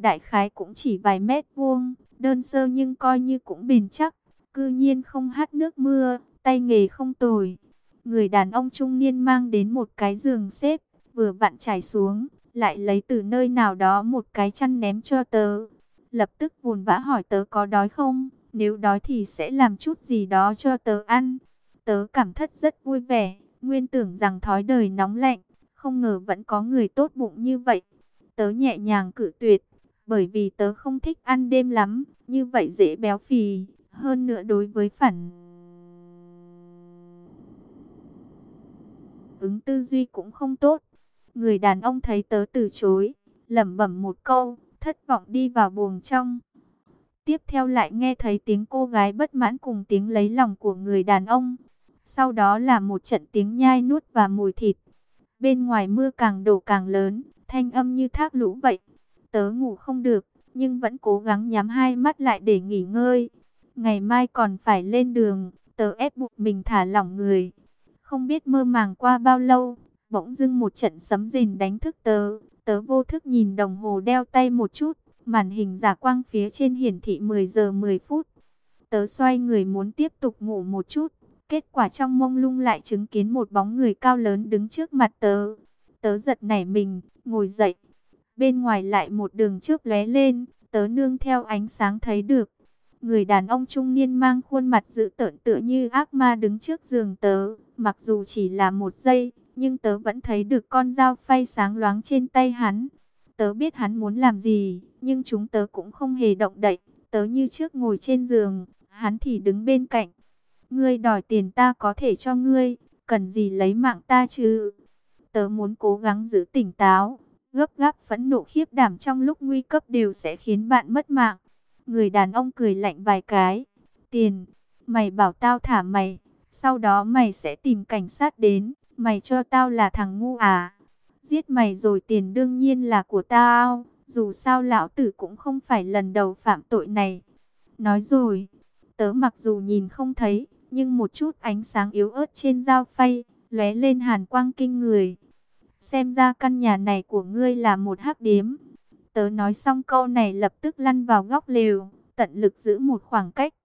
đại khái cũng chỉ vài mét vuông, đơn sơ nhưng coi như cũng bền chắc. Cư nhiên không hắt nước mưa, tay nghề không tồi. Người đàn ông trung niên mang đến một cái giường xếp, vừa vặn trải xuống, lại lấy từ nơi nào đó một cái chăn ném cho tớ. Lập tức vồn vã hỏi tớ có đói không, nếu đói thì sẽ làm chút gì đó cho tớ ăn. Tớ cảm thất rất vui vẻ, nguyên tưởng rằng thói đời nóng lạnh, không ngờ vẫn có người tốt bụng như vậy. Tớ nhẹ nhàng cự tuyệt, bởi vì tớ không thích ăn đêm lắm, như vậy dễ béo phì, hơn nữa đối với phản ứng tư duy cũng không tốt. Người đàn ông thấy tớ từ chối, lẩm bẩm một câu, thất vọng đi vào buồng trong. Tiếp theo lại nghe thấy tiếng cô gái bất mãn cùng tiếng lấy lòng của người đàn ông. Sau đó là một trận tiếng nhai nuốt và mùi thịt. Bên ngoài mưa càng đổ càng lớn, thanh âm như thác lũ vậy. Tớ ngủ không được, nhưng vẫn cố gắng nhắm hai mắt lại để nghỉ ngơi. Ngày mai còn phải lên đường, tớ ép buộc mình thả lỏng người. Không biết mơ màng qua bao lâu, bỗng dưng một trận sấm rền đánh thức tớ. Tớ vô thức nhìn đồng hồ đeo tay một chút, màn hình giả quang phía trên hiển thị 10 giờ 10 phút. Tớ xoay người muốn tiếp tục ngủ một chút. Kết quả trong mông lung lại chứng kiến một bóng người cao lớn đứng trước mặt tớ. Tớ giật nảy mình, ngồi dậy. Bên ngoài lại một đường chớp lóe lên, tớ nương theo ánh sáng thấy được. Người đàn ông trung niên mang khuôn mặt dữ tợn tựa như ác ma đứng trước giường tớ. Mặc dù chỉ là một giây, nhưng tớ vẫn thấy được con dao phay sáng loáng trên tay hắn. Tớ biết hắn muốn làm gì, nhưng chúng tớ cũng không hề động đậy. Tớ như trước ngồi trên giường, hắn thì đứng bên cạnh. Ngươi đòi tiền ta có thể cho ngươi, cần gì lấy mạng ta chứ? Tớ muốn cố gắng giữ tỉnh táo, gấp gáp phẫn nộ khiếp đảm trong lúc nguy cấp đều sẽ khiến bạn mất mạng. Người đàn ông cười lạnh vài cái. Tiền, mày bảo tao thả mày, sau đó mày sẽ tìm cảnh sát đến, mày cho tao là thằng ngu à? Giết mày rồi tiền đương nhiên là của tao, dù sao lão tử cũng không phải lần đầu phạm tội này. Nói rồi, tớ mặc dù nhìn không thấy, nhưng một chút ánh sáng yếu ớt trên dao phay, lóe lên hàn quang kinh người. Xem ra căn nhà này của ngươi là một hắc điếm. Tớ nói xong câu này lập tức lăn vào góc lều, tận lực giữ một khoảng cách.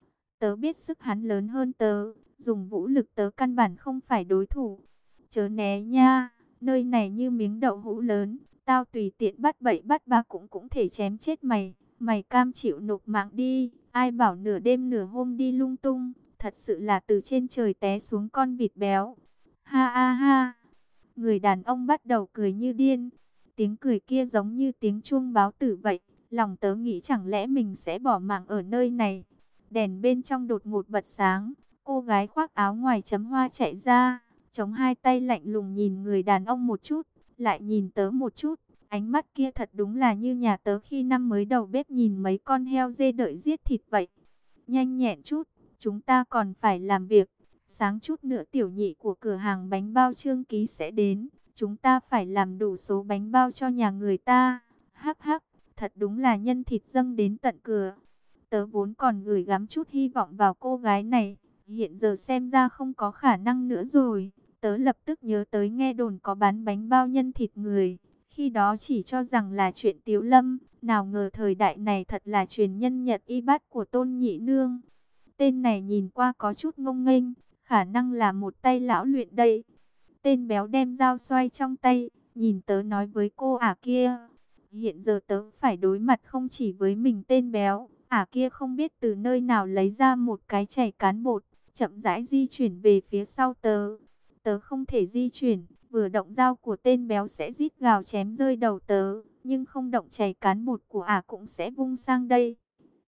Tớ biết sức hắn lớn hơn tớ, dùng vũ lực tớ căn bản không phải đối thủ. Chớ né nha, nơi này như miếng đậu hũ lớn, tao tùy tiện bắt bậy bắt ba cũng thể chém chết mày. Mày cam chịu nộp mạng đi, ai bảo nửa đêm nửa hôm đi lung tung, thật sự là từ trên trời té xuống con vịt béo. Ha ha ha, người đàn ông bắt đầu cười như điên, tiếng cười kia giống như tiếng chuông báo tử vậy. Lòng tớ nghĩ chẳng lẽ mình sẽ bỏ mạng ở nơi này. Đèn bên trong đột ngột bật sáng, cô gái khoác áo ngoài chấm hoa chạy ra, chống hai tay lạnh lùng nhìn người đàn ông một chút, lại nhìn tớ một chút. Ánh mắt kia thật đúng là như nhà tớ khi năm mới đầu bếp nhìn mấy con heo dê đợi giết thịt vậy. Nhanh nhẹn chút, chúng ta còn phải làm việc. Sáng chút nữa tiểu nhị của cửa hàng bánh bao Trương Ký sẽ đến. Chúng ta phải làm đủ số bánh bao cho nhà người ta. Hắc hắc, thật đúng là nhân thịt dâng đến tận cửa. Tớ vốn còn gửi gắm chút hy vọng vào cô gái này. Hiện giờ xem ra không có khả năng nữa rồi. Tớ lập tức nhớ tới nghe đồn có bán bánh bao nhân thịt người. Khi đó chỉ cho rằng là chuyện Tiếu Lâm, nào ngờ thời đại này thật là truyền nhân Nhật y bát của Tôn Nhị Nương. Tên này nhìn qua có chút ngông nghênh, khả năng là một tay lão luyện đây. Tên béo đem dao xoay trong tay, nhìn tớ nói với cô ả kia. Hiện giờ tớ phải đối mặt không chỉ với mình tên béo, ả kia không biết từ nơi nào lấy ra một cái chày cán bột, chậm rãi di chuyển về phía sau tớ. Tớ không thể di chuyển, vừa động dao của tên béo sẽ rít gào chém rơi đầu tớ, nhưng không động chày cán bột của ả cũng sẽ vung sang đây.